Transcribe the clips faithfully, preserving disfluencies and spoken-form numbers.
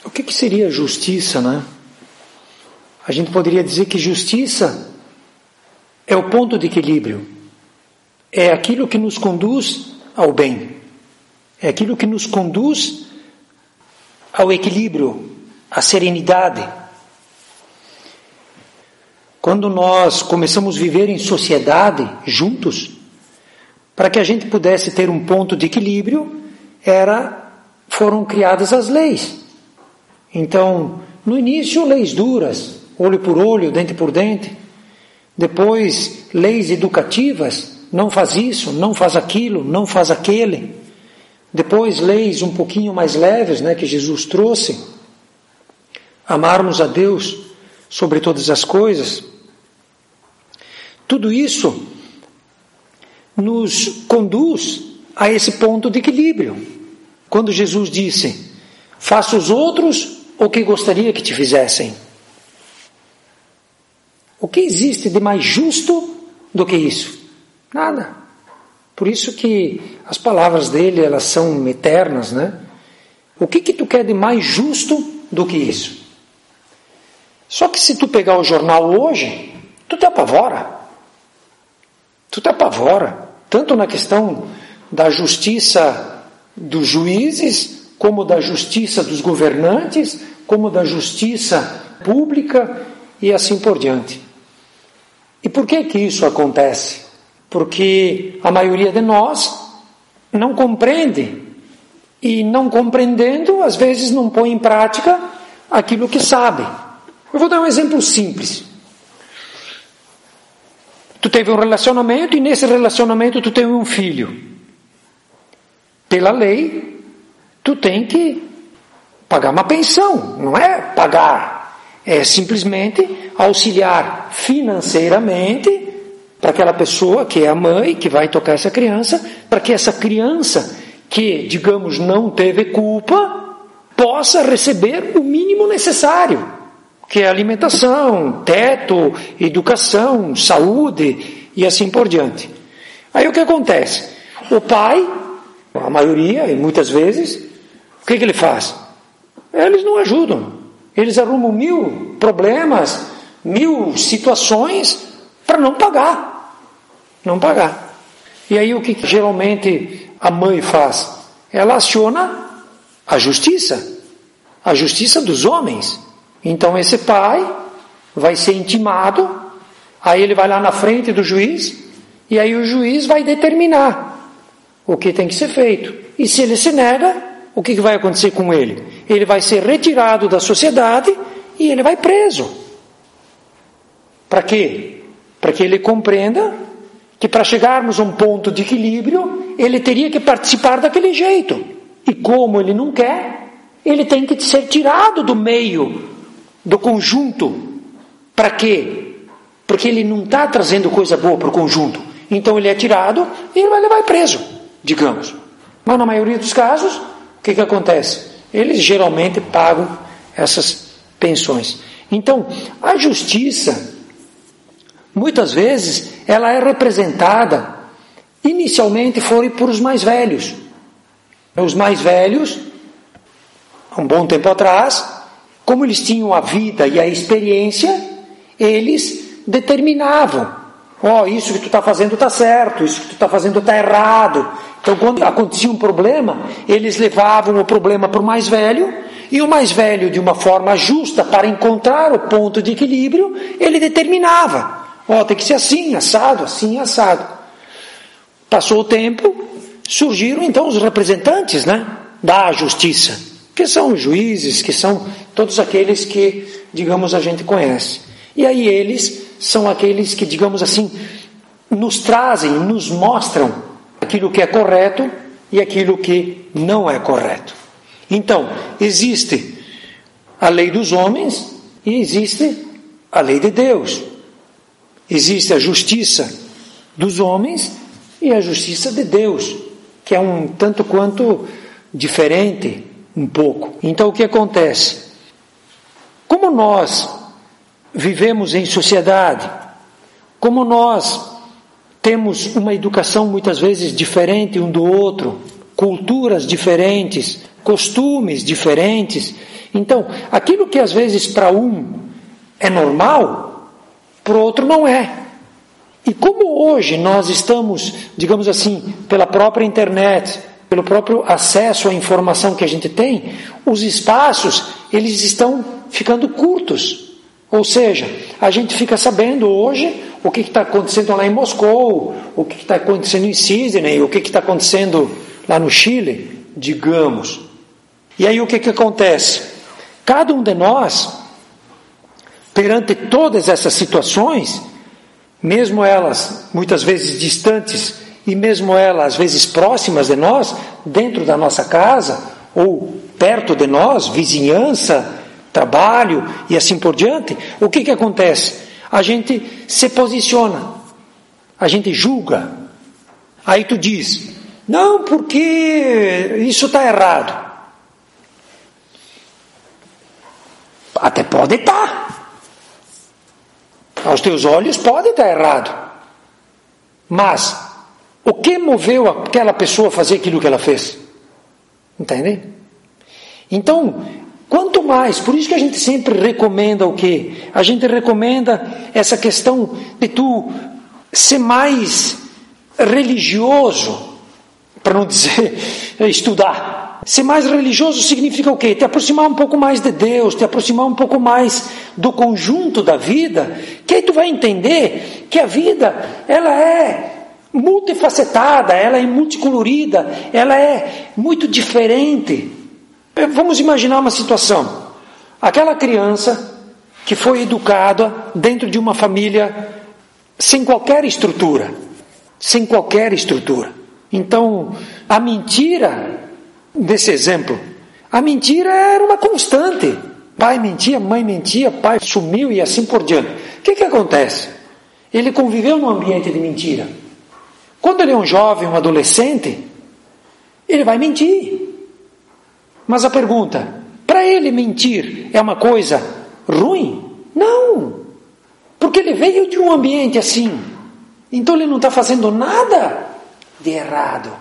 O que, que seria justiça, né? A gente poderia dizer que justiça é o ponto de equilíbrio. É aquilo que nos conduz ao bem. É aquilo que nos conduz ao equilíbrio, à serenidade. Quando nós começamos a viver em sociedade, juntos, para que a gente pudesse ter um ponto de equilíbrio, era, foram criadas as leis. Então, no início, leis duras, olho por olho, dente por dente. Depois, leis educativas, não faz isso, não faz aquilo, não faz aquele. Depois, leis um pouquinho mais leves, né, que Jesus trouxe. Amarmos a Deus sobre todas as coisas. Tudo isso nos conduz a esse ponto de equilíbrio. Quando Jesus disse, faça os outros o que gostaria que te fizessem. O que existe de mais justo do que isso? Nada. Por isso que as palavras dele, elas são eternas, né? O que que tu quer de mais justo do que isso? Só que se tu pegar o jornal hoje, tu te apavora. Tu te apavora. Tanto na questão da justiça dos juízes, como da justiça dos governantes, como da justiça pública e assim por diante. E por que que isso acontece? Porque a maioria de nós não compreende e não compreendendo, às vezes não põe em prática aquilo que sabe. Eu vou dar um exemplo simples. Tu teve um relacionamento e nesse relacionamento tu teve um filho. Pela lei, tu tem que pagar uma pensão, não é pagar, é simplesmente auxiliar financeiramente para aquela pessoa que é a mãe, que vai tocar essa criança, para que essa criança, que, digamos, não teve culpa, possa receber o mínimo necessário, que é alimentação, teto, educação, saúde e assim por diante. Aí o que acontece? O pai, a maioria e muitas vezes, o que que ele faz? Eles não ajudam. Eles arrumam mil problemas, mil situações para não pagar. Não pagar. E aí o que geralmente a mãe faz? Ela aciona a justiça. A justiça dos homens. Então esse pai vai ser intimado, aí ele vai lá na frente do juiz, e aí o juiz vai determinar o que tem que ser feito. E se ele se nega, o que vai acontecer com ele? Ele vai ser retirado da sociedade e ele vai preso. Para quê? Para que ele compreenda que para chegarmos a um ponto de equilíbrio, ele teria que participar daquele jeito. E como ele não quer, ele tem que ser tirado do meio, do conjunto. Para quê? Porque ele não está trazendo coisa boa para o conjunto. Então ele é tirado e ele vai levar preso, digamos. Mas na maioria dos casos, o que que acontece? Eles geralmente pagam essas pensões. Então, a justiça, muitas vezes, ela é representada, inicialmente foi por os mais velhos. Os mais velhos, há um bom tempo atrás, como eles tinham a vida e a experiência, eles determinavam, ó, oh, isso que tu está fazendo está certo, isso que tu está fazendo está errado. Então, quando acontecia um problema, eles levavam o problema para o mais velho, e o mais velho, de uma forma justa, para encontrar o ponto de equilíbrio, ele determinava, ó, oh, tem que ser assim, assado, assim, assado. Passou o tempo, surgiram então os representantes, né, da justiça, que são os juízes, que são todos aqueles que, digamos, a gente conhece. E aí eles são aqueles que, digamos assim, nos trazem, nos mostram aquilo que é correto e aquilo que não é correto. Então, existe a lei dos homens e existe a lei de Deus. Existe a justiça dos homens e a justiça de Deus, que é um tanto quanto diferente, um pouco. Então, o que acontece? Como nós vivemos em sociedade, como nós temos uma educação muitas vezes diferente um do outro, culturas diferentes, costumes diferentes, Então, aquilo que às vezes para um é normal, para o outro não é. E como hoje nós estamos, digamos assim, pela própria internet, pelo próprio acesso à informação que a gente tem, os espaços, eles estão ficando curtos. Ou seja, a gente fica sabendo hoje o que está acontecendo lá em Moscou, o que está acontecendo em Sydney, o que está acontecendo lá no Chile, digamos. E aí o que, que acontece? Cada um de nós, perante todas essas situações, mesmo elas muitas vezes distantes, e mesmo elas às vezes próximas de nós, dentro da nossa casa, ou perto de nós, vizinhança, trabalho e assim por diante, o que, que acontece? A gente se posiciona, a gente julga. Aí tu diz, não, porque isso está errado. Até pode estar. Aos teus olhos pode estar errado. Mas o que moveu aquela pessoa a fazer aquilo que ela fez? Entende? Então, quanto mais, por isso que a gente sempre recomenda o quê? A gente recomenda essa questão de tu ser mais religioso, para não dizer estudar. Ser mais religioso significa o quê? Te aproximar um pouco mais de Deus, te aproximar um pouco mais do conjunto da vida, que aí tu vai entender que a vida, ela é multifacetada, ela é multicolorida, ela é muito diferente. Vamos imaginar uma situação. Aquela criança que foi educada dentro de uma família sem qualquer estrutura, sem qualquer estrutura. Então, a mentira, desse exemplo, a mentira era uma constante. Pai mentia, mãe mentia, pai sumiu e assim por diante. O que que acontece? Ele conviveu num ambiente de mentira. Quando ele é um jovem, um adolescente, ele vai mentir. Mas a pergunta, para ele mentir é uma coisa ruim? Não, porque ele veio de um ambiente assim, então ele não está fazendo nada de errado.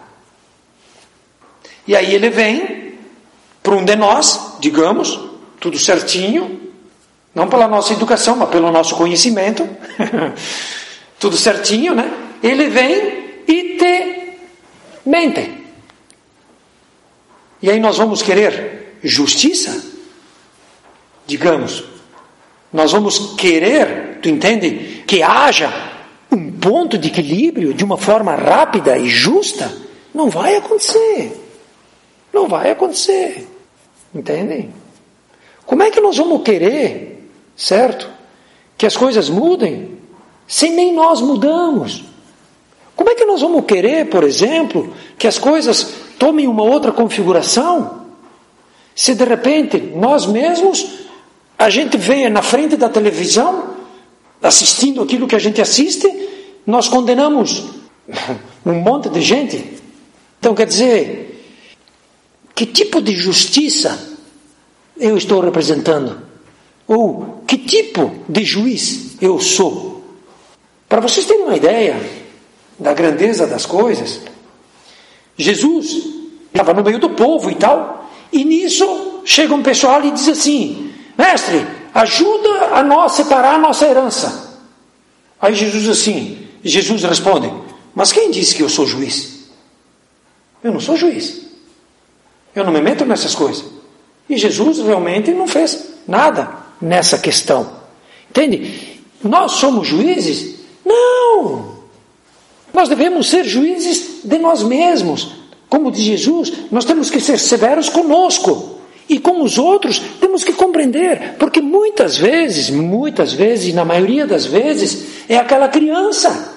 E aí ele vem para um de nós, digamos, tudo certinho, não pela nossa educação, mas pelo nosso conhecimento, tudo certinho, né? Ele vem e te mente. E aí nós vamos querer justiça? Digamos, nós vamos querer, tu entende, que haja um ponto de equilíbrio de uma forma rápida e justa? Não vai acontecer. Não vai acontecer. Entende? Como é que nós vamos querer, certo, que as coisas mudem, sem nem nós mudamos? Como é que nós vamos querer, por exemplo, que as coisas tomem uma outra configuração, se de repente nós mesmos, a gente vê na frente da televisão, assistindo aquilo que a gente assiste, nós condenamos um monte de gente? Então quer dizer, que tipo de justiça eu estou representando? Ou que tipo de juiz eu sou? Para vocês terem uma ideia da grandeza das coisas, Jesus estava no meio do povo e tal, e nisso chega um pessoal e diz assim, mestre, ajuda a nós separar a nossa herança. Aí Jesus assim, Jesus responde, mas quem disse que eu sou juiz? Eu não sou juiz. Eu não me meto nessas coisas. E Jesus realmente não fez nada nessa questão. Entende? Nós somos juízes? Não! Nós devemos ser juízes de nós mesmos. Como diz Jesus, nós temos que ser severos conosco. E com os outros temos que compreender. Porque muitas vezes, muitas vezes, e na maioria das vezes, é aquela criança.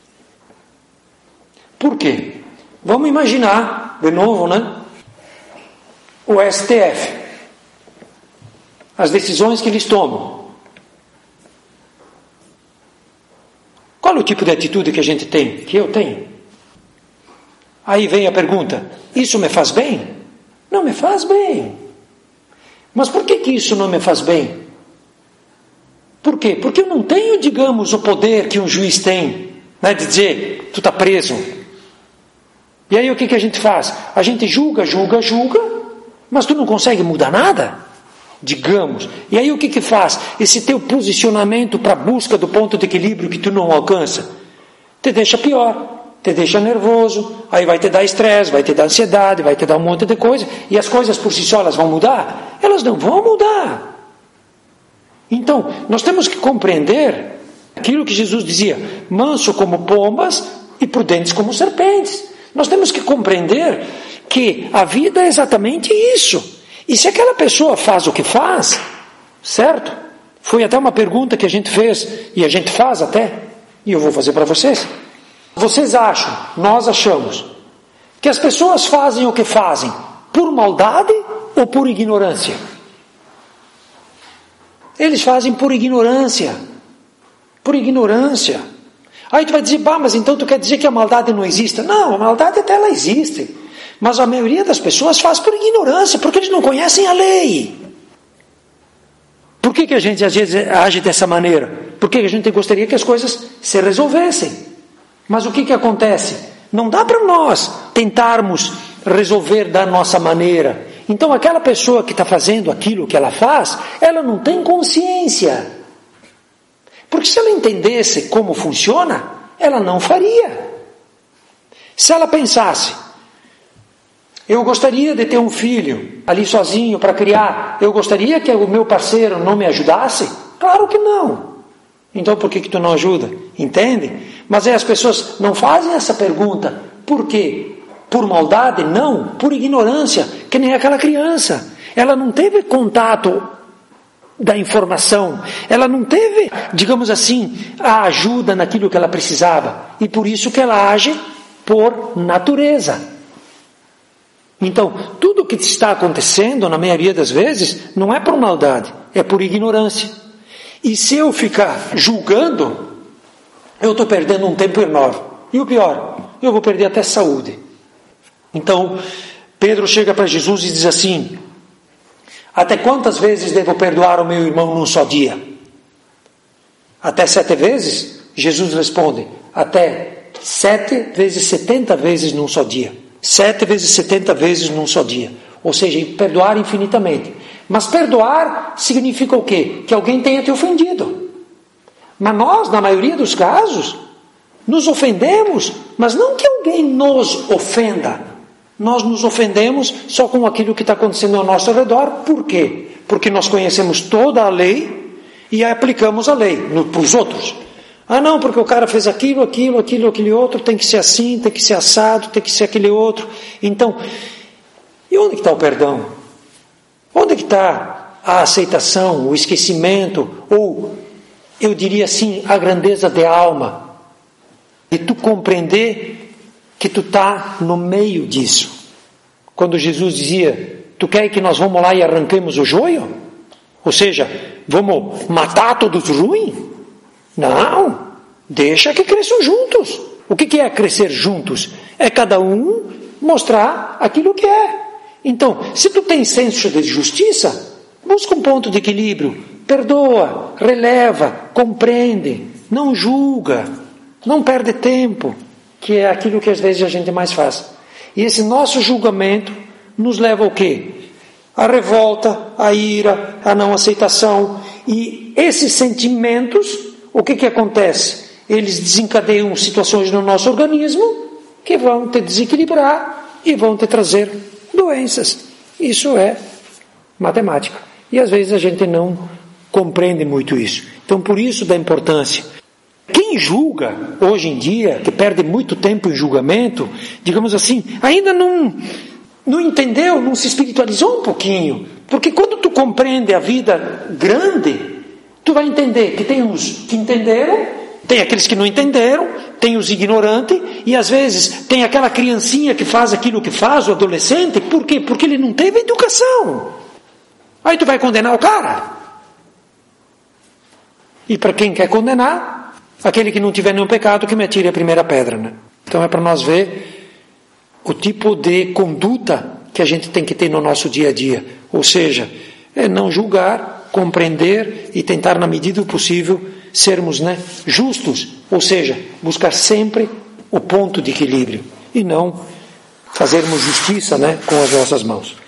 Por quê? Vamos imaginar, de novo, né? O S T F. As decisões que eles tomam. Qual é o tipo de atitude que a gente tem? Que eu tenho? Aí vem a pergunta, isso me faz bem? Não me faz bem. Mas por que que isso não me faz bem? Por quê? Porque eu não tenho, digamos, o poder que um juiz tem, né, de dizer, tu está preso. E aí o que que a gente faz? A gente julga, julga, julga, mas tu não consegue mudar nada. digamos. E aí o que que faz? Esse teu posicionamento para a busca do ponto de equilíbrio que tu não alcança, te deixa pior, te deixa nervoso, aí vai te dar estresse, vai te dar ansiedade, vai te dar um monte de coisa, e as coisas por si só elas vão mudar? Elas não vão mudar. Então, nós temos que compreender aquilo que Jesus dizia, manso como pombas e prudentes como serpentes. Nós temos que compreender que a vida é exatamente isso. E se aquela pessoa faz o que faz, certo? Foi até uma pergunta que a gente fez, e a gente faz até, e eu vou fazer para vocês. Vocês acham, nós achamos, que as pessoas fazem o que fazem por maldade ou por ignorância? Eles fazem por ignorância. Por ignorância. Aí tu vai dizer, bah, mas então tu quer dizer que a maldade não existe? Não, a maldade até ela existe. Mas a maioria das pessoas faz por ignorância, porque eles não conhecem a lei. Por que que a gente às vezes age dessa maneira? Porque a gente gostaria que as coisas se resolvessem. Mas o que que acontece? Não dá para nós tentarmos resolver da nossa maneira. Então aquela pessoa que está fazendo aquilo que ela faz, ela não tem consciência. Porque se ela entendesse como funciona, ela não faria. Se ela pensasse, eu gostaria de ter um filho ali sozinho para criar, eu gostaria que o meu parceiro não me ajudasse? Claro que não. Então por que que tu não ajuda? Entende? Mas aí as pessoas não fazem essa pergunta. Por quê? Por maldade? Não. Por ignorância. Que nem aquela criança. Ela não teve contato da informação. Ela não teve, digamos assim, a ajuda naquilo que ela precisava. E por isso que ela age por natureza. Então, tudo o que está acontecendo, na maioria das vezes, não é por maldade. É por ignorância. E se eu ficar julgando, eu estou perdendo um tempo enorme. E o pior, eu vou perder até saúde. Então, Pedro chega para Jesus e diz assim, até quantas vezes devo perdoar o meu irmão num só dia? Até sete vezes? Jesus responde, até sete vezes setenta vezes num só dia. Sete vezes setenta vezes num só dia. Ou seja, perdoar infinitamente. Mas perdoar significa o quê? Que alguém tenha te ofendido. Mas nós, na maioria dos casos, nos ofendemos, mas não que alguém nos ofenda. Nós nos ofendemos só com aquilo que está acontecendo ao nosso redor. Por quê? Porque nós conhecemos toda a lei e aplicamos a lei para os outros. Ah não, porque o cara fez aquilo, aquilo, aquilo, aquele outro, tem que ser assim, tem que ser assado, tem que ser aquele outro. Então, e onde que está o perdão? Onde que está a aceitação, o esquecimento, ou, eu diria assim, a grandeza de alma? E tu compreender que tu está no meio disso. Quando Jesus dizia, tu quer que nós vamos lá e arranquemos o joio? Ou seja, vamos matar todos os ruins? Não, deixa que cresçam juntos. O que que é crescer juntos? É cada um mostrar aquilo que é. Então, se tu tem senso de justiça, busca um ponto de equilíbrio, perdoa, releva, compreende, não julga, não perde tempo, que é aquilo que às vezes a gente mais faz. E esse nosso julgamento nos leva ao quê? A revolta, a ira, a não aceitação. E esses sentimentos, o que que acontece? Eles desencadeiam situações no nosso organismo que vão te desequilibrar e vão te trazer doenças. Isso é matemática. E às vezes a gente não compreende muito isso. Então por isso da importância. Quem julga hoje em dia, que perde muito tempo em julgamento, digamos assim, ainda não, não entendeu, não se espiritualizou um pouquinho. Porque quando tu compreende a vida grande, tu vai entender que tem os que entenderam, tem aqueles que não entenderam, tem os ignorantes, e às vezes tem aquela criancinha que faz aquilo que faz, o adolescente. Por quê? Porque ele não teve educação. Aí tu vai condenar o cara. E para quem quer condenar, aquele que não tiver nenhum pecado, que me atire a primeira pedra, né? Então é para nós ver o tipo de conduta que a gente tem que ter no nosso dia a dia. Ou seja, é não julgar, compreender e tentar, na medida do possível, sermos, né, justos. Ou seja, buscar sempre o ponto de equilíbrio e não fazermos justiça, né, com as nossas mãos.